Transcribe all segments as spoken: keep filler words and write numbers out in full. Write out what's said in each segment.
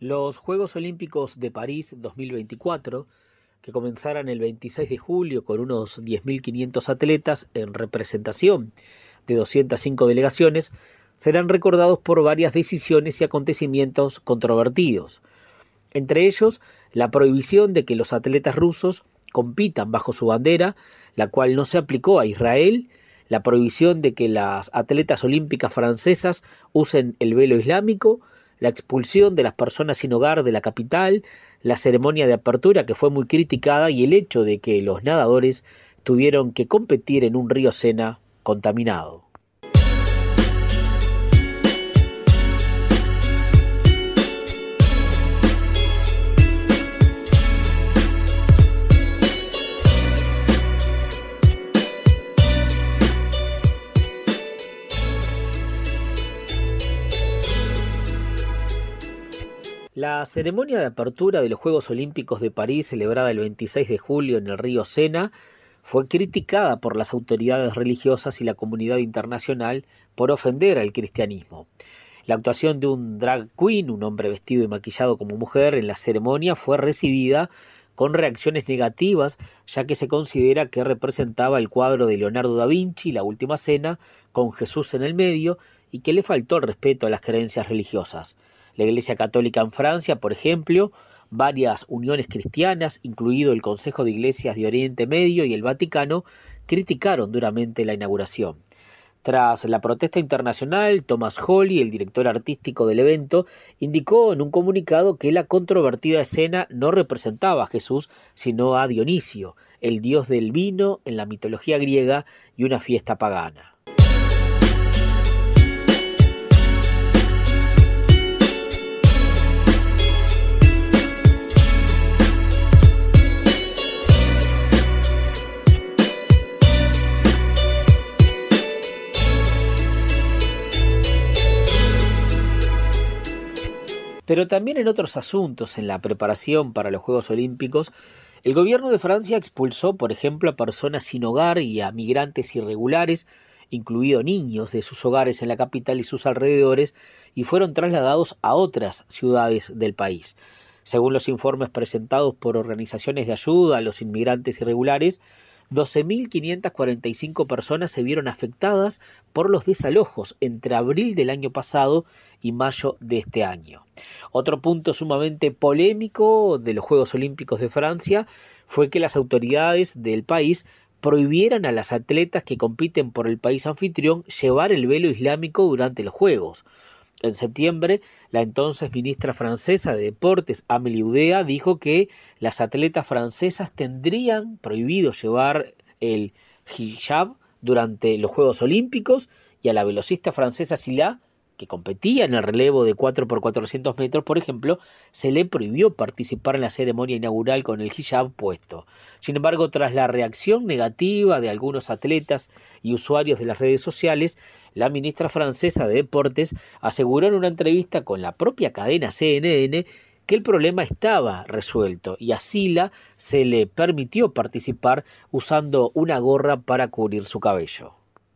Los Juegos Olímpicos de París dos mil veinticuatro, que comenzarán el veintiséis de julio con unos diez mil quinientos atletas en representación de doscientas cinco delegaciones, serán recordados por varias decisiones y acontecimientos controvertidos. Entre ellos, la prohibición de que los atletas rusos compitan bajo su bandera, la cual no se aplicó a Israel, la prohibición de que las atletas olímpicas francesas usen el velo islámico, la expulsión de las personas sin hogar de la capital, la ceremonia de apertura que fue muy criticada y el hecho de que los nadadores tuvieron que competir en un río Sena contaminado. La ceremonia de apertura de los Juegos Olímpicos de París, celebrada el veintiséis de julio en el río Sena, fue criticada por las autoridades religiosas y la comunidad internacional por ofender al cristianismo. La actuación de un drag queen, un hombre vestido y maquillado como mujer, en la ceremonia fue recibida con reacciones negativas, ya que se considera que representaba el cuadro de Leonardo da Vinci, La Última Cena, con Jesús en el medio, y que le faltó el respeto a las creencias religiosas. La Iglesia Católica en Francia, por ejemplo, varias uniones cristianas, incluido el Consejo de Iglesias de Oriente Medio y el Vaticano, criticaron duramente la inauguración. Tras la protesta internacional, Thomas Holy, el director artístico del evento, indicó en un comunicado que la controvertida escena no representaba a Jesús, sino a Dionisio, el dios del vino en la mitología griega y una fiesta pagana. Pero también en otros asuntos, en la preparación para los Juegos Olímpicos, el gobierno de Francia expulsó, por ejemplo, a personas sin hogar y a migrantes irregulares, incluidos niños, de sus hogares en la capital y sus alrededores, y fueron trasladados a otras ciudades del país. Según los informes presentados por organizaciones de ayuda a los inmigrantes irregulares, doce mil quinientas cuarenta y cinco personas se vieron afectadas por los desalojos entre abril del año pasado y mayo de este año. Otro punto sumamente polémico de los Juegos Olímpicos de Francia fue que las autoridades del país prohibieran a las atletas que compiten por el país anfitrión llevar el velo islámico durante los Juegos. En septiembre, la entonces ministra francesa de Deportes, Amélie Oudéa, dijo que las atletas francesas tendrían prohibido llevar el hijab durante los Juegos Olímpicos y a la velocista francesa Silla, que competía en el relevo de cuatro por cuatrocientos metros, por ejemplo, se le prohibió participar en la ceremonia inaugural con el hijab puesto. Sin embargo, tras la reacción negativa de algunos atletas y usuarios de las redes sociales, la ministra francesa de Deportes aseguró en una entrevista con la propia cadena C N N que el problema estaba resuelto y a Silla se le permitió participar usando una gorra para cubrir su cabello.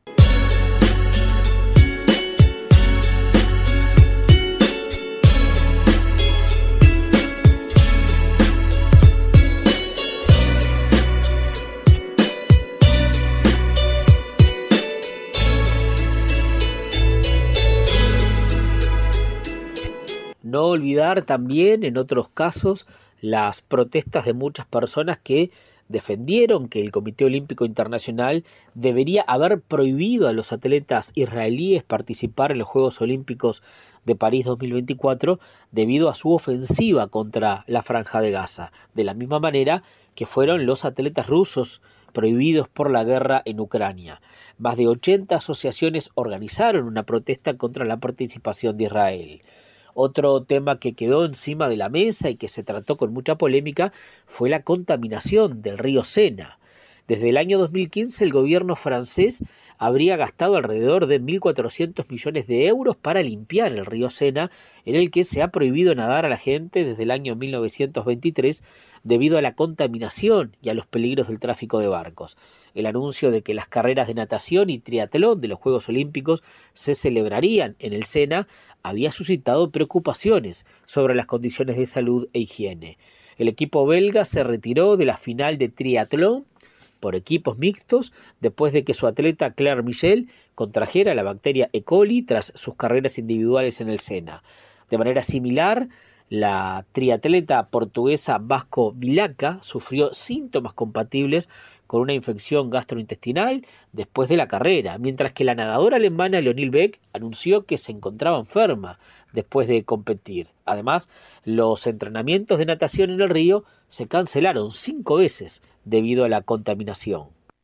No olvidar también, en otros casos, las protestas de muchas personas que defendieron que el Comité Olímpico Internacional debería haber prohibido a los atletas israelíes participar en los Juegos Olímpicos de París dos mil veinticuatro debido a su ofensiva contra la Franja de Gaza, de la misma manera que fueron los atletas rusos prohibidos por la guerra en Ucrania. Más de ochenta asociaciones organizaron una protesta contra la participación de Israel. Otro tema que quedó encima de la mesa y que se trató con mucha polémica fue la contaminación del río Sena. Desde el año dos mil quince el gobierno francés habría gastado alrededor de mil cuatrocientos millones de euros para limpiar el río Sena, en el que se ha prohibido nadar a la gente desde el año mil novecientos veintitrés debido a la contaminación y a los peligros del tráfico de barcos. El anuncio de que las carreras de natación y triatlón de los Juegos Olímpicos se celebrarían en el Sena había suscitado preocupaciones sobre las condiciones de salud e higiene. El equipo belga se retiró de la final de triatlón por equipos mixtos después de que su atleta Claire Michel contrajera la bacteria E. coli tras sus carreras individuales en el Sena. De manera similar, la triatleta portuguesa Vasco Vilaca sufrió síntomas compatibles con una infección gastrointestinal después de la carrera, mientras que la nadadora alemana Leonie Beck anunció que se encontraba enferma después de competir. Además, los entrenamientos de natación en el río se cancelaron cinco veces debido a la contaminación.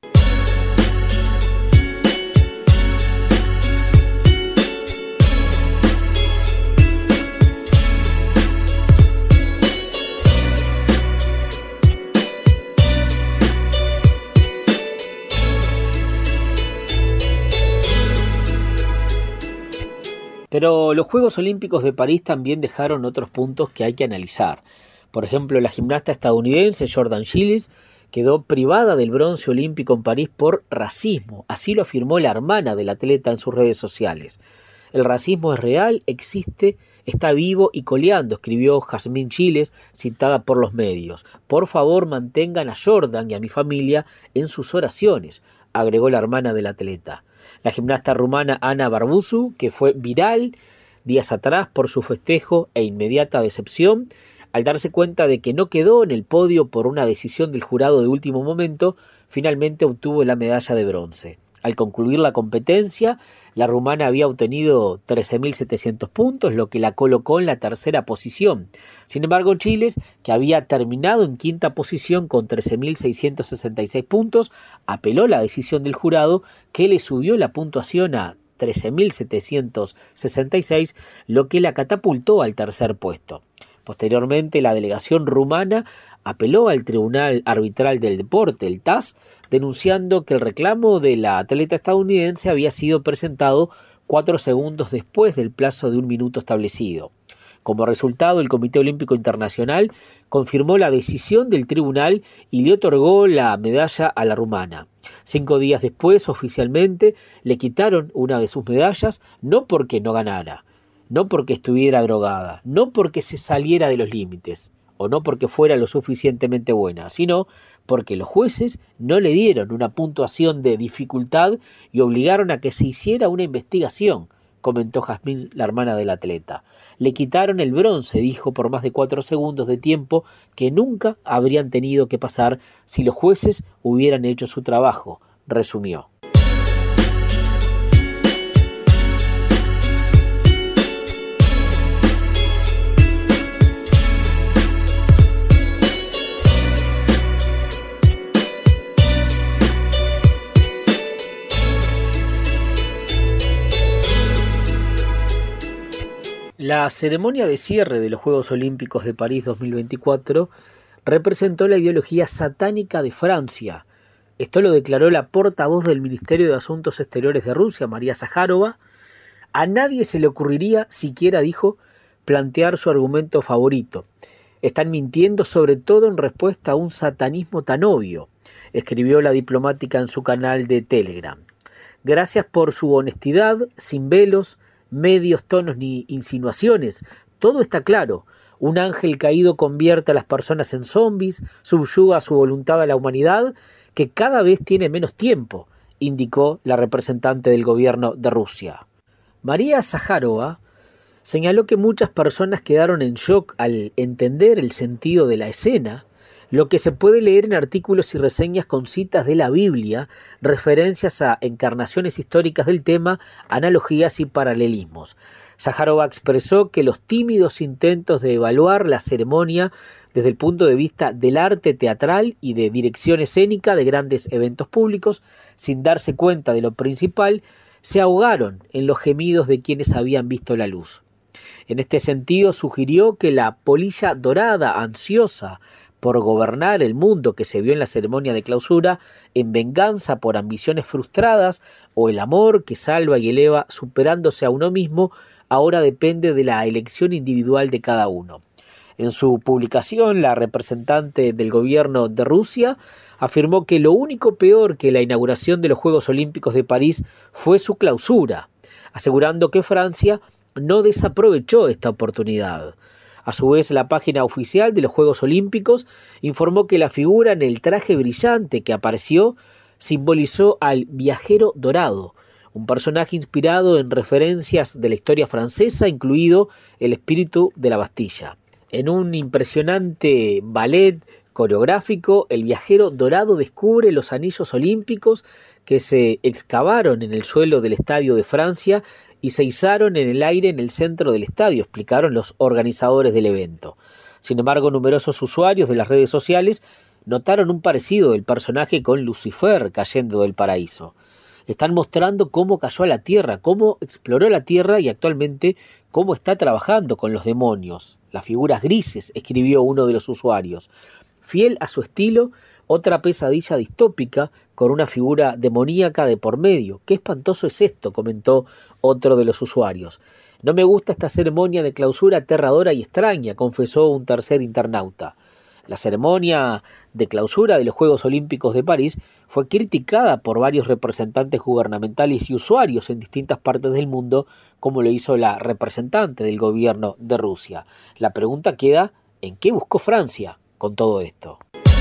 Pero los Juegos Olímpicos de París también dejaron otros puntos que hay que analizar. Por ejemplo, la gimnasta estadounidense Jordan Chiles quedó privada del bronce olímpico en París por racismo. Así lo afirmó la hermana del atleta en sus redes sociales. El racismo es real, existe, está vivo y coleando, escribió Jazmín Chiles, citada por los medios. Por favor, mantengan a Jordan y a mi familia en sus oraciones, agregó la hermana del atleta. La gimnasta rumana Ana Barbusu, que fue viral días atrás por su festejo e inmediata decepción, al darse cuenta de que no quedó en el podio por una decisión del jurado de último momento, finalmente obtuvo la medalla de bronce. Al concluir la competencia, la rumana había obtenido trece mil setecientos puntos, lo que la colocó en la tercera posición. Sin embargo, Chiles, que había terminado en quinta posición con trece mil seiscientos sesenta y seis puntos, apeló la decisión del jurado que le subió la puntuación a trece mil setecientos sesenta y seis, lo que la catapultó al tercer puesto. Posteriormente, la delegación rumana apeló al Tribunal Arbitral del Deporte, el T A S, denunciando que el reclamo de la atleta estadounidense había sido presentado cuatro segundos después del plazo de un minuto establecido. Como resultado, el Comité Olímpico Internacional confirmó la decisión del tribunal y le otorgó la medalla a la rumana. Cinco días después, oficialmente, le quitaron una de sus medallas, no porque no ganara, no porque estuviera drogada, no porque se saliera de los límites, o no porque fuera lo suficientemente buena, sino porque los jueces no le dieron una puntuación de dificultad y obligaron a que se hiciera una investigación, comentó Jazmín, la hermana del atleta. Le quitaron el bronce, dijo, por más de cuatro segundos de tiempo que nunca habrían tenido que pasar si los jueces hubieran hecho su trabajo, resumió. La ceremonia de cierre de los Juegos Olímpicos de París dos mil veinticuatro representó la ideología satánica de Francia. Esto lo declaró la portavoz del Ministerio de Asuntos Exteriores de Rusia, María Zakharova. A nadie se le ocurriría, siquiera dijo, plantear su argumento favorito. Están mintiendo sobre todo en respuesta a un satanismo tan obvio, escribió la diplomática en su canal de Telegram. Gracias por su honestidad, sin velos, medios, tonos ni insinuaciones. Todo está claro. Un ángel caído convierte a las personas en zombies, subyuga a su voluntad a la humanidad, que cada vez tiene menos tiempo, indicó la representante del gobierno de Rusia. María Zakharova señaló que muchas personas quedaron en shock al entender el sentido de la escena, lo que se puede leer en artículos y reseñas con citas de la Biblia, referencias a encarnaciones históricas del tema, analogías y paralelismos. Zakharova expresó que los tímidos intentos de evaluar la ceremonia desde el punto de vista del arte teatral y de dirección escénica de grandes eventos públicos, sin darse cuenta de lo principal, se ahogaron en los gemidos de quienes habían visto la luz. En este sentido, sugirió que la polilla dorada ansiosa por gobernar el mundo que se vio en la ceremonia de clausura, en venganza por ambiciones frustradas o el amor que salva y eleva superándose a uno mismo, ahora depende de la elección individual de cada uno. En su publicación, la representante del gobierno de Rusia afirmó que lo único peor que la inauguración de los Juegos Olímpicos de París fue su clausura, asegurando que Francia no desaprovechó esta oportunidad. A su vez, la página oficial de los Juegos Olímpicos informó que la figura en el traje brillante que apareció simbolizó al viajero dorado, un personaje inspirado en referencias de la historia francesa, incluido el espíritu de la Bastilla. En un impresionante ballet coreográfico, el viajero dorado descubre los anillos olímpicos que se excavaron en el suelo del Estadio de Francia y se izaron en el aire en el centro del estadio, explicaron los organizadores del evento. Sin embargo, numerosos usuarios de las redes sociales notaron un parecido del personaje con Lucifer cayendo del paraíso. Están mostrando cómo cayó a la tierra, cómo exploró la tierra y actualmente cómo está trabajando con los demonios. Las figuras grises, escribió uno de los usuarios. Fiel a su estilo, otra pesadilla distópica con una figura demoníaca de por medio. ¡Qué espantoso es esto!, comentó otro de los usuarios. No me gusta esta ceremonia de clausura aterradora y extraña, confesó un tercer internauta. La ceremonia de clausura de los Juegos Olímpicos de París fue criticada por varios representantes gubernamentales y usuarios en distintas partes del mundo, como lo hizo la representante del gobierno de Rusia. La pregunta queda, ¿en qué buscó Francia con todo esto?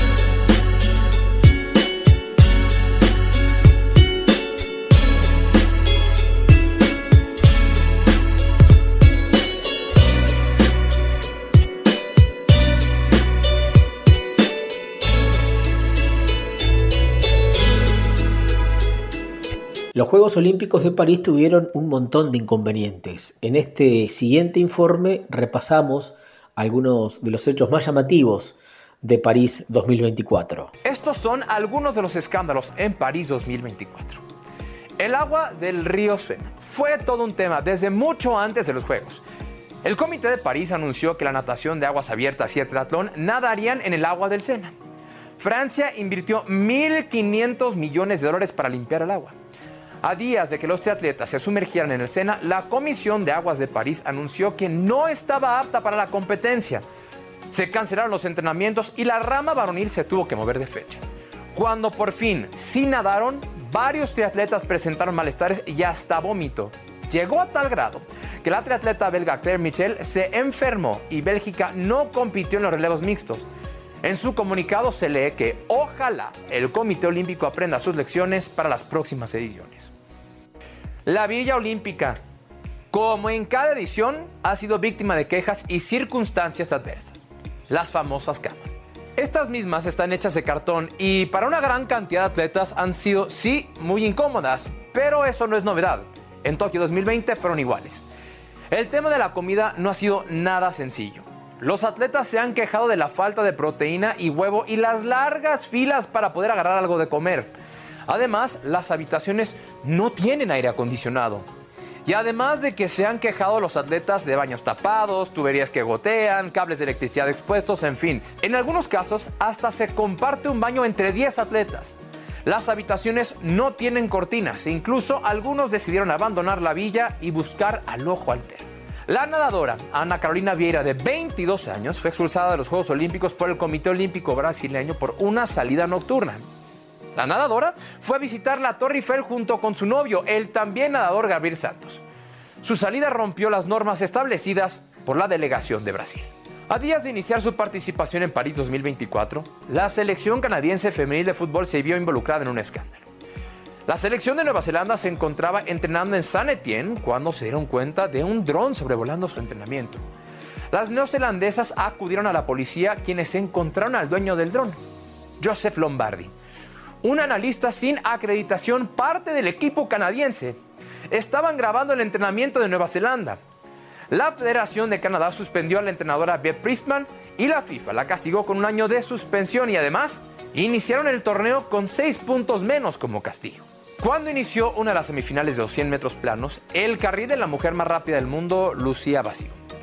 Los Juegos Olímpicos de París tuvieron un montón de inconvenientes. En este siguiente informe repasamos algunos de los hechos más llamativos de París dos mil veinticuatro. Estos son algunos de los escándalos en París dos mil veinticuatro. El agua del río Sena fue todo un tema desde mucho antes de los Juegos. El Comité de París anunció que la natación de aguas abiertas y el triatlón nadarían en el agua del Sena. Francia invirtió mil quinientos millones de dólares para limpiar el agua. A días de que los triatletas se sumergieran en el Sena, la Comisión de Aguas de París anunció que no estaba apta para la competencia. Se cancelaron los entrenamientos y la rama varonil se tuvo que mover de fecha. Cuando por fin sí nadaron, varios triatletas presentaron malestares y hasta vómito. Llegó a tal grado que la triatleta belga Claire Michel se enfermó y Bélgica no compitió en los relevos mixtos. En su comunicado se lee que ojalá el Comité Olímpico aprenda sus lecciones para las próximas ediciones. La Villa Olímpica, como en cada edición, ha sido víctima de quejas y circunstancias adversas. Las famosas camas. Estas mismas están hechas de cartón y para una gran cantidad de atletas han sido, sí, muy incómodas, pero eso no es novedad. En Tokio dos mil veinte fueron iguales. El tema de la comida no ha sido nada sencillo. Los atletas se han quejado de la falta de proteína y huevo y las largas filas para poder agarrar algo de comer. Además, las habitaciones no tienen aire acondicionado. Y además de que se han quejado los atletas de baños tapados, tuberías que gotean, cables de electricidad expuestos, en fin. En algunos casos, hasta se comparte un baño entre diez atletas. Las habitaciones no tienen cortinas e incluso algunos decidieron abandonar la villa y buscar al ojo alterno. La nadadora Ana Carolina Vieira, de veintidós años, fue expulsada de los Juegos Olímpicos por el Comité Olímpico Brasileño por una salida nocturna. La nadadora fue a visitar la Torre Eiffel junto con su novio, el también nadador Gabriel Santos. Su salida rompió las normas establecidas por la delegación de Brasil. A días de iniciar su participación en París dos mil veinticuatro, la selección canadiense femenil de fútbol se vio involucrada en un escándalo. La selección de Nueva Zelanda se encontraba entrenando en Saint Etienne cuando se dieron cuenta de un dron sobrevolando su entrenamiento. Las neozelandesas acudieron a la policía, quienes encontraron al dueño del dron, Joseph Lombardi, un analista sin acreditación, parte del equipo canadiense. Estaban grabando el entrenamiento de Nueva Zelanda. La Federación de Canadá suspendió a la entrenadora Beth Priestman y la FIFA la castigó con un año de suspensión y además iniciaron el torneo con seis puntos menos como castigo. Cuando inició una de las semifinales de los cien metros planos, el carril de la mujer más rápida del mundo lucía vacío.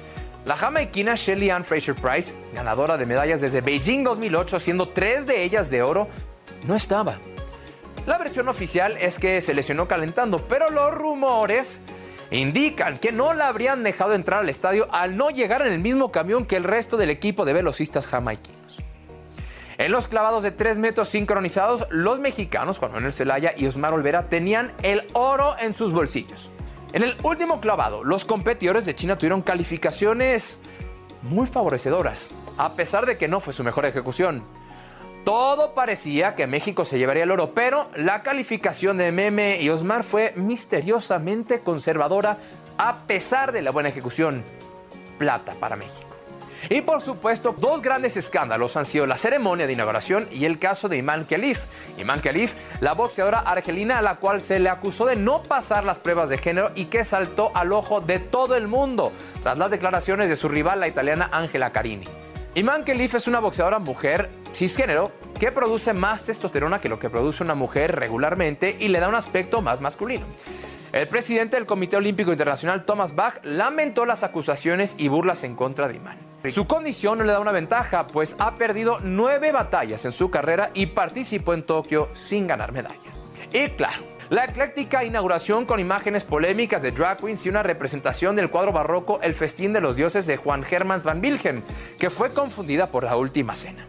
La jamaiquina Shelly Ann Fraser-Pryce, ganadora de medallas desde Beijing dos mil ocho, siendo tres de ellas de oro, no estaba. La versión oficial es que se lesionó calentando, pero los rumores indican que no la habrían dejado entrar al estadio al no llegar en el mismo camión que el resto del equipo de velocistas jamaiquinos. En los clavados de tres metros sincronizados, los mexicanos Juan Manuel Zelaya y Osmar Olvera tenían el oro en sus bolsillos. En el último clavado, los competidores de China tuvieron calificaciones muy favorecedoras, a pesar de que no fue su mejor ejecución. Todo parecía que México se llevaría el oro, pero la calificación de Meme y Osmar fue misteriosamente conservadora a pesar de la buena ejecución. Plata para México. Y por supuesto, dos grandes escándalos han sido la ceremonia de inauguración y el caso de Iman Khalif. Iman Khalif, la boxeadora argelina a la cual se le acusó de no pasar las pruebas de género y que saltó al ojo de todo el mundo tras las declaraciones de su rival, la italiana Angela Carini. Iman Khalif es una boxeadora mujer cisgénero que produce más testosterona que lo que produce una mujer regularmente y le da un aspecto más masculino. El presidente del Comité Olímpico Internacional, Thomas Bach, lamentó las acusaciones y burlas en contra de Iman. Su condición no le da una ventaja, pues ha perdido nueve batallas en su carrera y participó en Tokio sin ganar medallas. Y claro, la ecléctica inauguración con imágenes polémicas de drag queens y una representación del cuadro barroco El Festín de los Dioses de Juan Hermans van Wilhelm, que fue confundida por La Última Cena.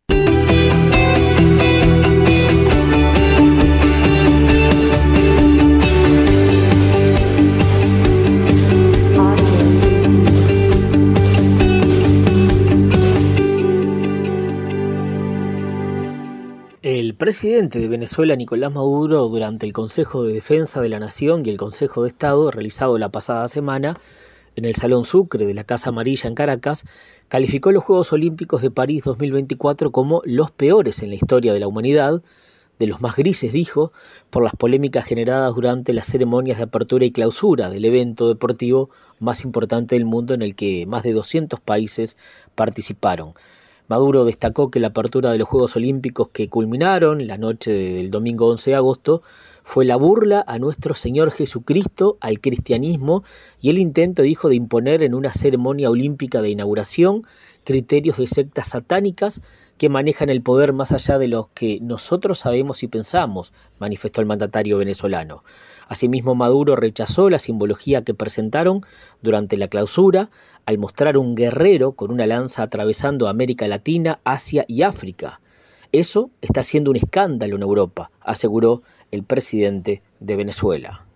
El presidente de Venezuela, Nicolás Maduro, durante el Consejo de Defensa de la Nación y el Consejo de Estado realizado la pasada semana en el Salón Sucre de la Casa Amarilla en Caracas, calificó los Juegos Olímpicos de París dos mil veinticuatro como los peores en la historia de la humanidad, de los más grises, dijo, por las polémicas generadas durante las ceremonias de apertura y clausura del evento deportivo más importante del mundo en el que más de doscientos países participaron. Maduro destacó que la apertura de los Juegos Olímpicos que culminaron la noche del domingo once de agosto fue la burla a nuestro Señor Jesucristo, al cristianismo y el intento, dijo, de imponer en una ceremonia olímpica de inauguración criterios de sectas satánicas que manejan el poder más allá de los que nosotros sabemos y pensamos, manifestó el mandatario venezolano. Asimismo, Maduro rechazó la simbología que presentaron durante la clausura al mostrar un guerrero con una lanza atravesando América Latina, Asia y África. Eso está siendo un escándalo en Europa, aseguró el presidente de Venezuela.